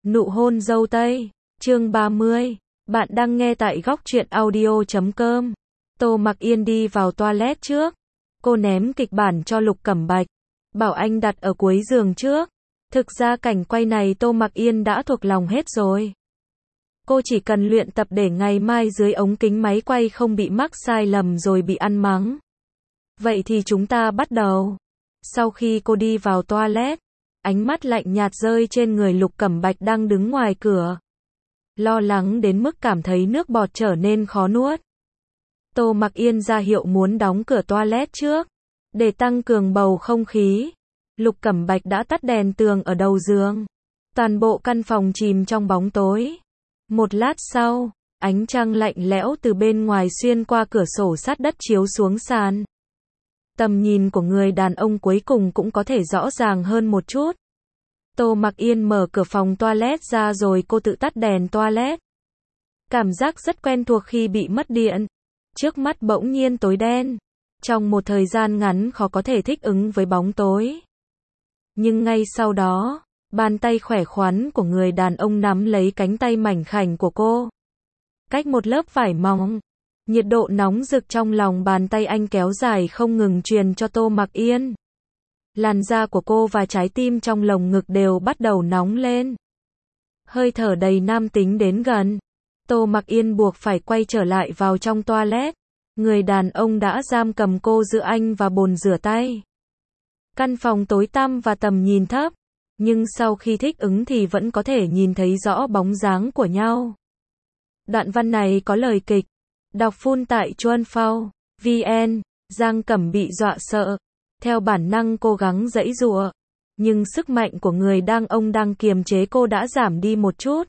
Nụ hôn dâu tây, chương 30. Bạn đang nghe tại góc truyện audio.com. Tô Mặc Yên đi vào toilet trước. Cô ném kịch bản cho Lục Cẩm Bạch, bảo anh đặt ở cuối giường trước. Thực ra cảnh quay này Tô Mặc Yên đã thuộc lòng hết rồi. Cô chỉ cần luyện tập để ngày mai dưới ống kính máy quay không bị mắc sai lầm rồi bị ăn mắng. Vậy thì chúng ta bắt đầu. Sau khi cô đi vào toilet, ánh mắt lạnh nhạt rơi trên người Lục Cẩm Bạch đang đứng ngoài cửa. Lo lắng đến mức cảm thấy nước bọt trở nên khó nuốt. Tô Mặc Yên ra hiệu muốn đóng cửa toilet trước. Để tăng cường bầu không khí, Lục Cẩm Bạch đã tắt đèn tường ở đầu giường. Toàn bộ căn phòng chìm trong bóng tối. Một lát sau, ánh trăng lạnh lẽo từ bên ngoài xuyên qua cửa sổ sát đất chiếu xuống sàn. Tầm nhìn của người đàn ông cuối cùng cũng có thể rõ ràng hơn một chút. Tô Mặc Yên mở cửa phòng toilet ra rồi cô tự tắt đèn toilet. Cảm giác rất quen thuộc khi bị mất điện. Trước mắt bỗng nhiên tối đen. Trong một thời gian ngắn khó có thể thích ứng với bóng tối. Nhưng ngay sau đó, bàn tay khỏe khoắn của người đàn ông nắm lấy cánh tay mảnh khảnh của cô. Cách một lớp vải mỏng, nhiệt độ nóng rực trong lòng bàn tay anh kéo dài không ngừng truyền cho Tô Mặc Yên. Làn da của cô và trái tim trong lồng ngực đều bắt đầu nóng lên. Hơi thở đầy nam tính đến gần. Tô Mặc Yên buộc phải quay trở lại vào trong toilet. Người đàn ông đã giam cầm cô giữa anh và bồn rửa tay. Căn phòng tối tăm và tầm nhìn thấp. Nhưng sau khi thích ứng thì vẫn có thể nhìn thấy rõ bóng dáng của nhau. Đoạn văn này có lời kịch. Đọc full tại Chuanphao VN. Giang Cẩm bị dọa sợ. Theo bản năng cố gắng giãy giụa. Nhưng sức mạnh của người ông đang kiềm chế cô đã giảm đi một chút.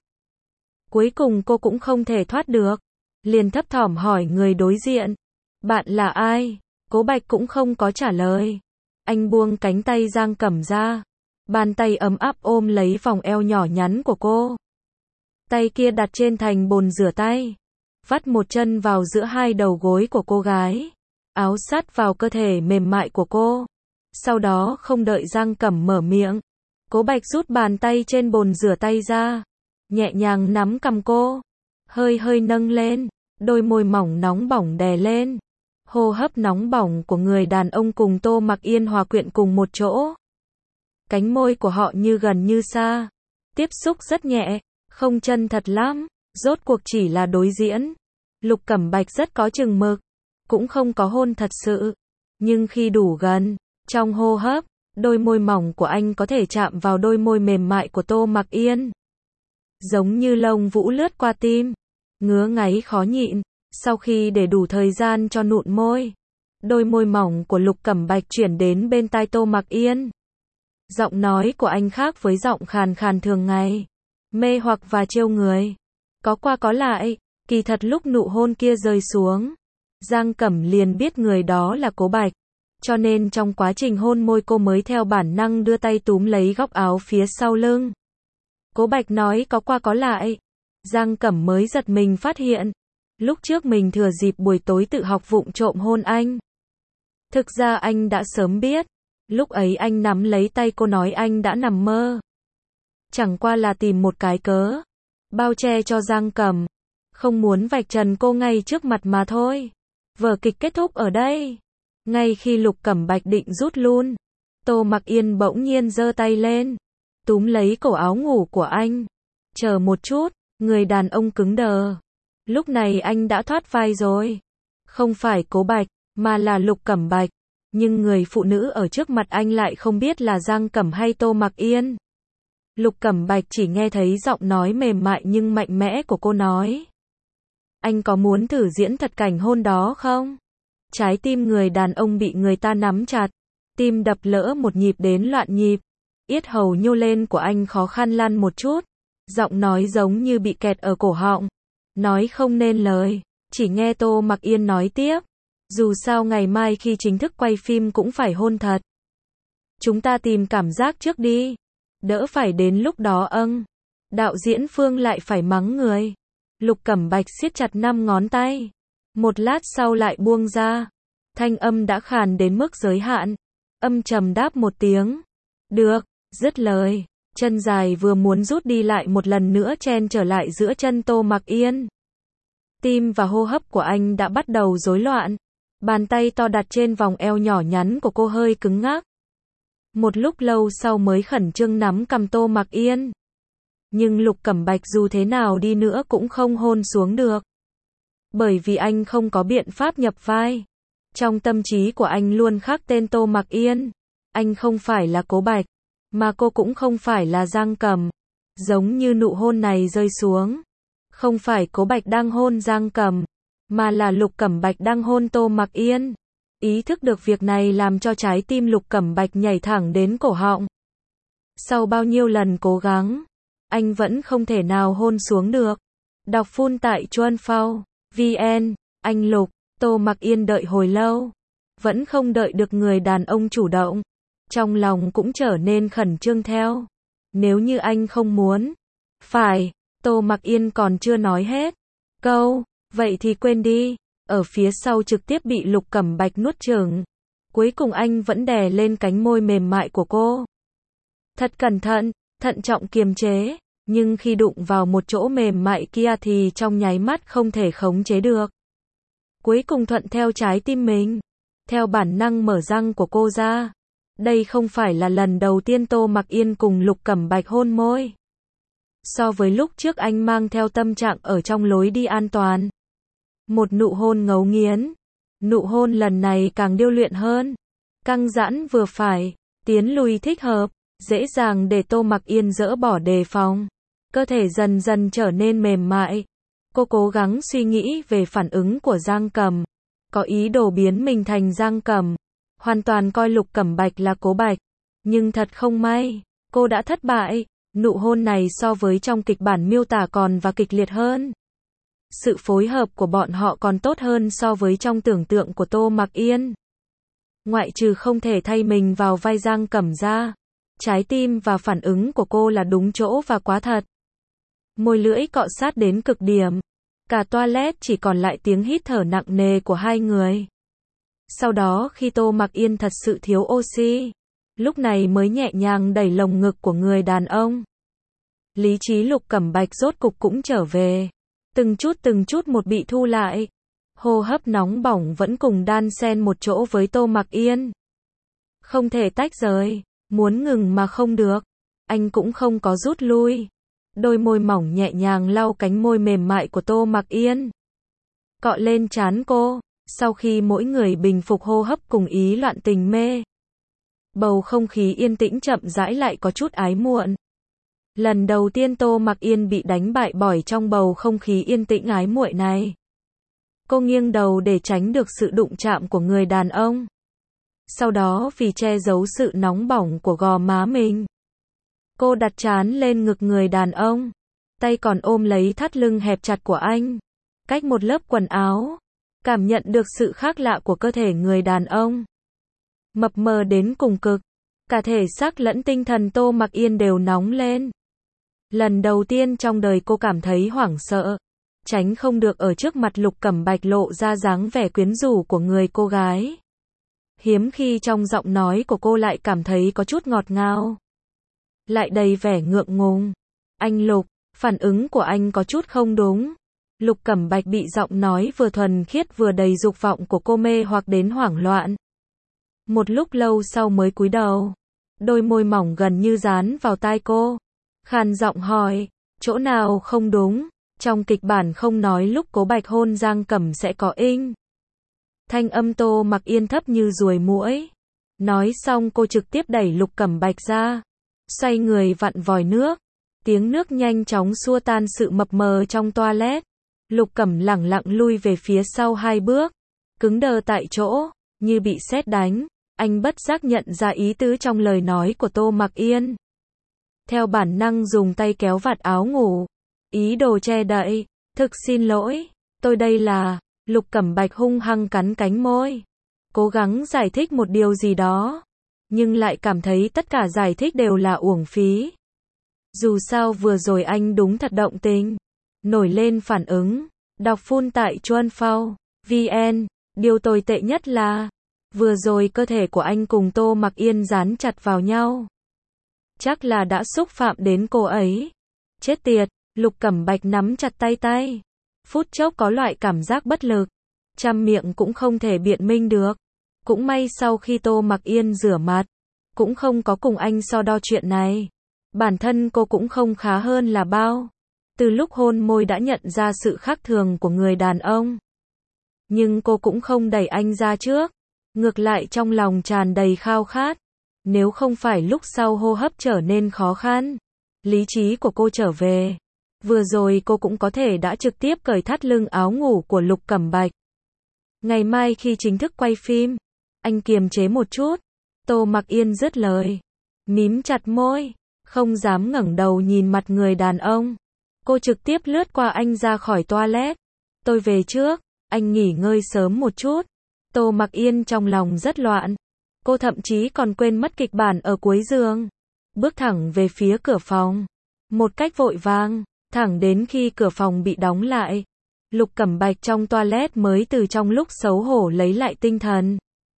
Cuối cùng cô cũng không thể thoát được. Liền thấp thỏm hỏi người đối diện. Bạn là ai? Cố Bạch cũng không có trả lời. Anh buông cánh tay Giang Cẩm ra. Bàn tay ấm áp ôm lấy vòng eo nhỏ nhắn của cô. Tay kia đặt trên thành bồn rửa tay. Vắt một chân vào giữa hai đầu gối của cô gái. Áo sát vào cơ thể mềm mại của cô. Sau đó không đợi Giang Cẩm mở miệng. Cố Bạch rút bàn tay trên bồn rửa tay ra. Nhẹ nhàng nắm cằm cô. Hơi nâng lên. Đôi môi mỏng nóng bỏng đè lên. Hô hấp nóng bỏng của người đàn ông cùng Tô Mặc Yên hòa quyện cùng một chỗ. Cánh môi của họ như gần như xa. Tiếp xúc rất nhẹ. Không chân thật lắm. Rốt cuộc chỉ là đối diễn. Lục Cẩm Bạch rất có chừng mực. Cũng không có hôn thật sự. Nhưng khi đủ gần, trong hô hấp, đôi môi mỏng của anh có thể chạm vào đôi môi mềm mại của Tô Mặc Yên. Giống như lông vũ lướt qua tim. Ngứa ngáy khó nhịn. Sau khi để đủ thời gian cho nụn môi, đôi môi mỏng của Lục Cẩm Bạch chuyển đến bên tai Tô Mặc Yên. Giọng nói của anh khác với giọng khàn khàn thường ngày. Mê hoặc và trêu người. Có qua có lại. Kỳ thật lúc nụ hôn kia rơi xuống, Giang Cẩm liền biết người đó là Cố Bạch. Cho nên trong quá trình hôn môi cô mới theo bản năng đưa tay túm lấy góc áo phía sau lưng. Cố Bạch nói có qua có lại. Giang Cẩm mới giật mình phát hiện. Lúc trước mình thừa dịp buổi tối tự học vụng trộm hôn anh. Thực ra anh đã sớm biết. Lúc ấy anh nắm lấy tay cô nói anh đã nằm mơ. Chẳng qua là tìm một cái cớ. Bao che cho Giang Cẩm. Không muốn vạch trần cô ngay trước mặt mà thôi. Vở kịch kết thúc ở đây. Ngay khi Lục Cẩm Bạch định rút lui, Tô Mặc Yên bỗng nhiên giơ tay lên. Túm lấy cổ áo ngủ của anh. Chờ một chút, người đàn ông cứng đờ. Lúc này anh đã thoát vai rồi. Không phải Cố Bạch, mà là Lục Cẩm Bạch. Nhưng người phụ nữ ở trước mặt anh lại không biết là Giang Cẩm hay Tô Mặc Yên. Lục Cẩm Bạch chỉ nghe thấy giọng nói mềm mại nhưng mạnh mẽ của cô nói. Anh có muốn thử diễn thật cảnh hôn đó không? Trái tim người đàn ông bị người ta nắm chặt. Tim đập lỡ một nhịp đến loạn nhịp. Yết hầu nhô lên của anh khó khăn lăn một chút. Giọng nói giống như bị kẹt ở cổ họng. Nói không nên lời. Chỉ nghe Tô Mặc Yên nói tiếp. Dù sao ngày mai khi chính thức quay phim cũng phải hôn thật. Chúng ta tìm cảm giác trước đi. Đỡ phải đến lúc đó đạo diễn Phương lại phải mắng người. Lục Cẩm Bạch siết chặt 5 ngón tay. Một lát sau lại buông ra. Thanh âm đã khàn đến mức giới hạn. Âm trầm đáp một tiếng. Được, dứt lời. chân dài vừa muốn rút đi lại một lần nữa chen trở lại giữa chân Tô Mặc Yên. Tim và hô hấp của anh đã bắt đầu rối loạn. Bàn tay to đặt trên vòng eo nhỏ nhắn của cô hơi cứng ngắc. Một lúc lâu sau mới khẩn trương nắm cầm Tô Mặc Yên. Nhưng Lục Cẩm Bạch dù thế nào đi nữa cũng không hôn xuống được. Bởi vì anh không có biện pháp nhập vai. Trong tâm trí của anh luôn khắc tên Tô Mặc Yên. Anh không phải là Cố Bạch, mà cô cũng không phải là Giang Cầm. Giống như nụ hôn này rơi xuống. Không phải Cố Bạch đang hôn Giang Cầm, mà là Lục Cẩm Bạch đang hôn Tô Mặc Yên. Ý thức được việc này làm cho trái tim Lục Cẩm Bạch nhảy thẳng đến cổ họng. Sau bao nhiêu lần cố gắng, anh vẫn không thể nào hôn xuống được. Đọc phun tại Chuan Phao VN, anh Lục, Tô Mặc Yên đợi hồi lâu, vẫn không đợi được người đàn ông chủ động. Trong lòng cũng trở nên khẩn trương theo. Nếu như anh không muốn, phải, Tô Mặc Yên còn chưa nói hết câu, vậy thì quên đi. Ở phía sau trực tiếp bị Lục Cẩm Bạch nuốt chửng. Cuối cùng anh vẫn đè lên cánh môi mềm mại của cô. Thật cẩn thận, thận trọng kiềm chế, nhưng khi đụng vào một chỗ mềm mại kia thì trong nháy mắt không thể khống chế được. Cuối cùng thuận theo trái tim mình, theo bản năng mở răng của cô ra. Đây không phải là lần đầu tiên Tô Mặc Yên cùng Lục Cẩm Bạch hôn môi. So với lúc trước anh mang theo tâm trạng ở trong lối đi an toàn. Một nụ hôn ngấu nghiến. Nụ hôn lần này càng điêu luyện hơn. Căng giãn vừa phải, tiến lùi thích hợp, dễ dàng để Tô Mặc Yên dỡ bỏ đề phòng. Cơ thể dần dần trở nên mềm mại. Cô cố gắng suy nghĩ về phản ứng của Giang Cầm. Có ý đồ biến mình thành Giang Cầm. Hoàn toàn coi Lục Cẩm Bạch là Cố Bạch. Nhưng thật không may, cô đã thất bại. Nụ hôn này so với trong kịch bản miêu tả còn và kịch liệt hơn. Sự phối hợp của bọn họ còn tốt hơn so với trong tưởng tượng của Tô Mặc Yên. Ngoại trừ không thể thay mình vào vai Giang Cẩm ra, trái tim và phản ứng của cô là đúng chỗ và quá thật. Môi lưỡi cọ sát đến cực điểm. Cả toilet chỉ còn lại tiếng hít thở nặng nề của hai người. Sau đó khi Tô Mặc Yên thật sự thiếu oxy, lúc này mới nhẹ nhàng đẩy lồng ngực của người đàn ông. Lý trí Lục Cẩm Bạch rốt cục cũng trở về. Từng chút một bị thu lại. Hô hấp nóng bỏng vẫn cùng đan xen một chỗ với Tô Mặc Yên. Không thể tách rời, muốn ngừng mà không được. Anh cũng không có rút lui. Đôi môi mỏng nhẹ nhàng lau cánh môi mềm mại của Tô Mặc Yên. Cọ lên trán cô, sau khi mỗi người bình phục hô hấp cùng ý loạn tình mê. Bầu không khí yên tĩnh chậm rãi lại có chút ái muộn. Lần đầu tiên Tô Mặc Yên bị đánh bại bởi trong bầu không khí yên tĩnh ái muội này. Cô nghiêng đầu để tránh được sự đụng chạm của người đàn ông. Sau đó vì che giấu sự nóng bỏng của gò má mình, cô đặt trán lên ngực người đàn ông, tay còn ôm lấy thắt lưng hẹp chặt của anh, cách một lớp quần áo, cảm nhận được sự khác lạ của cơ thể người đàn ông. Mập mờ đến cùng cực, cả thể xác lẫn tinh thần Tô Mặc Yên đều nóng lên. Lần đầu tiên trong đời cô cảm thấy hoảng sợ, tránh không được ở trước mặt Lục Cẩm Bạch lộ ra dáng vẻ quyến rũ của người cô gái. Hiếm khi trong giọng nói của cô lại cảm thấy có chút ngọt ngào, lại đầy vẻ ngượng ngùng. Anh Lục, phản ứng của anh có chút không đúng. Lục Cẩm Bạch bị giọng nói vừa thuần khiết vừa đầy dục vọng của cô mê hoặc đến hoảng loạn. Một lúc lâu sau mới cúi đầu, đôi môi mỏng gần như dán vào tai cô, khàn giọng hỏi, chỗ nào không đúng, trong kịch bản không nói lúc Cố Bạch hôn Giang Cẩm sẽ có inh. Thanh âm Tô Mặc Yên thấp như ruồi muỗi. Nói xong cô trực tiếp đẩy Lục Cẩm Bạch ra, xoay người vặn vòi nước. Tiếng nước nhanh chóng xua tan sự mập mờ trong toilet. Lục Cẩm lẳng lặng lui về phía sau 2 bước, cứng đờ tại chỗ, như bị sét đánh. Anh bất giác nhận ra ý tứ trong lời nói của Tô Mặc Yên. Theo bản năng dùng tay kéo vạt áo ngủ, ý đồ che đậy. Thực xin lỗi, tôi đây là... Lục Cẩm Bạch hung hăng cắn cánh môi, cố gắng giải thích một điều gì đó, nhưng lại cảm thấy tất cả giải thích đều là uổng phí. Dù sao vừa rồi anh đúng thật động tình, nổi lên phản ứng. Đọc phun tại Chuan Phao VN, điều tồi tệ nhất là vừa rồi cơ thể của anh cùng Tô Mặc Yên dán chặt vào nhau. Chắc là đã xúc phạm đến cô ấy. Chết tiệt, Lục Cẩm Bạch nắm chặt tay. Phút chốc có loại cảm giác bất lực. Trăm miệng cũng không thể biện minh được. Cũng may sau khi Tô Mặc Yên rửa mặt, cũng không có cùng anh so đo chuyện này. Bản thân cô cũng không khá hơn là bao. Từ lúc hôn môi đã nhận ra sự khác thường của người đàn ông. Nhưng cô cũng không đẩy anh ra trước. Ngược lại trong lòng tràn đầy khao khát. Nếu không phải lúc sau hô hấp trở nên khó khăn, lý trí của cô trở về. Vừa rồi cô cũng có thể đã trực tiếp cởi thắt lưng áo ngủ của Lục Cẩm Bạch. Ngày mai khi chính thức quay phim, anh kiềm chế một chút. Tô Mặc Yên dứt lời, mím chặt môi, không dám ngẩng đầu nhìn mặt người đàn ông. Cô trực tiếp lướt qua anh ra khỏi toilet. Tôi về trước, anh nghỉ ngơi sớm một chút. Tô Mặc Yên trong lòng rất loạn. Cô thậm chí còn quên mất kịch bản ở cuối giường. Bước thẳng về phía cửa phòng. Một cách vội vàng, thẳng đến khi cửa phòng bị đóng lại. Lục Cẩm Bạch trong toilet mới từ trong lúc xấu hổ lấy lại tinh thần.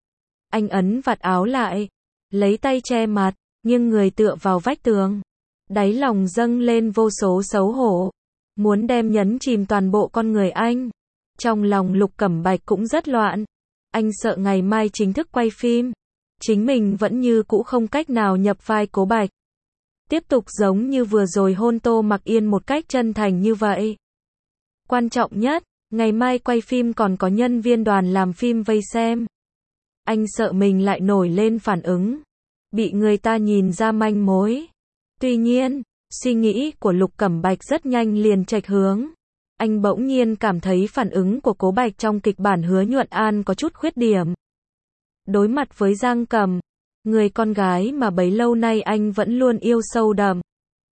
Anh ấn vạt áo lại, lấy tay che mặt, nghiêng người tựa vào vách tường. Đáy lòng dâng lên vô số xấu hổ. Muốn đem nhấn chìm toàn bộ con người anh. Trong lòng Lục Cẩm Bạch cũng rất loạn. Anh sợ ngày mai chính thức quay phim, chính mình vẫn như cũ không cách nào nhập vai Cố Bạch. Tiếp tục giống như vừa rồi hôn Tô Mặc Yên một cách chân thành như vậy. Quan trọng nhất, ngày mai quay phim còn có nhân viên đoàn làm phim vây xem. Anh sợ mình lại nổi lên phản ứng, bị người ta nhìn ra manh mối. Tuy nhiên, suy nghĩ của Lục Cẩm Bạch rất nhanh liền chệch hướng. Anh bỗng nhiên cảm thấy phản ứng của Cố Bạch trong kịch bản Hứa Nhuận An có chút khuyết điểm. Đối mặt với Giang Cầm, người con gái mà bấy lâu nay anh vẫn luôn yêu sâu đậm.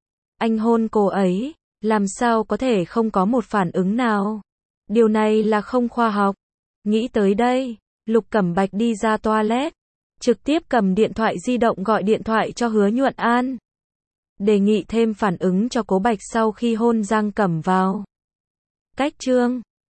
Anh hôn cô ấy, làm sao có thể không có một phản ứng nào? Điều này là không khoa học. Nghĩ tới đây, Lục Cẩm Bạch đi ra toilet, trực tiếp cầm điện thoại di động gọi điện thoại cho Hứa Nhuận An. Đề nghị thêm phản ứng cho Cố Bạch sau khi hôn Giang Cẩm vào. Cách chương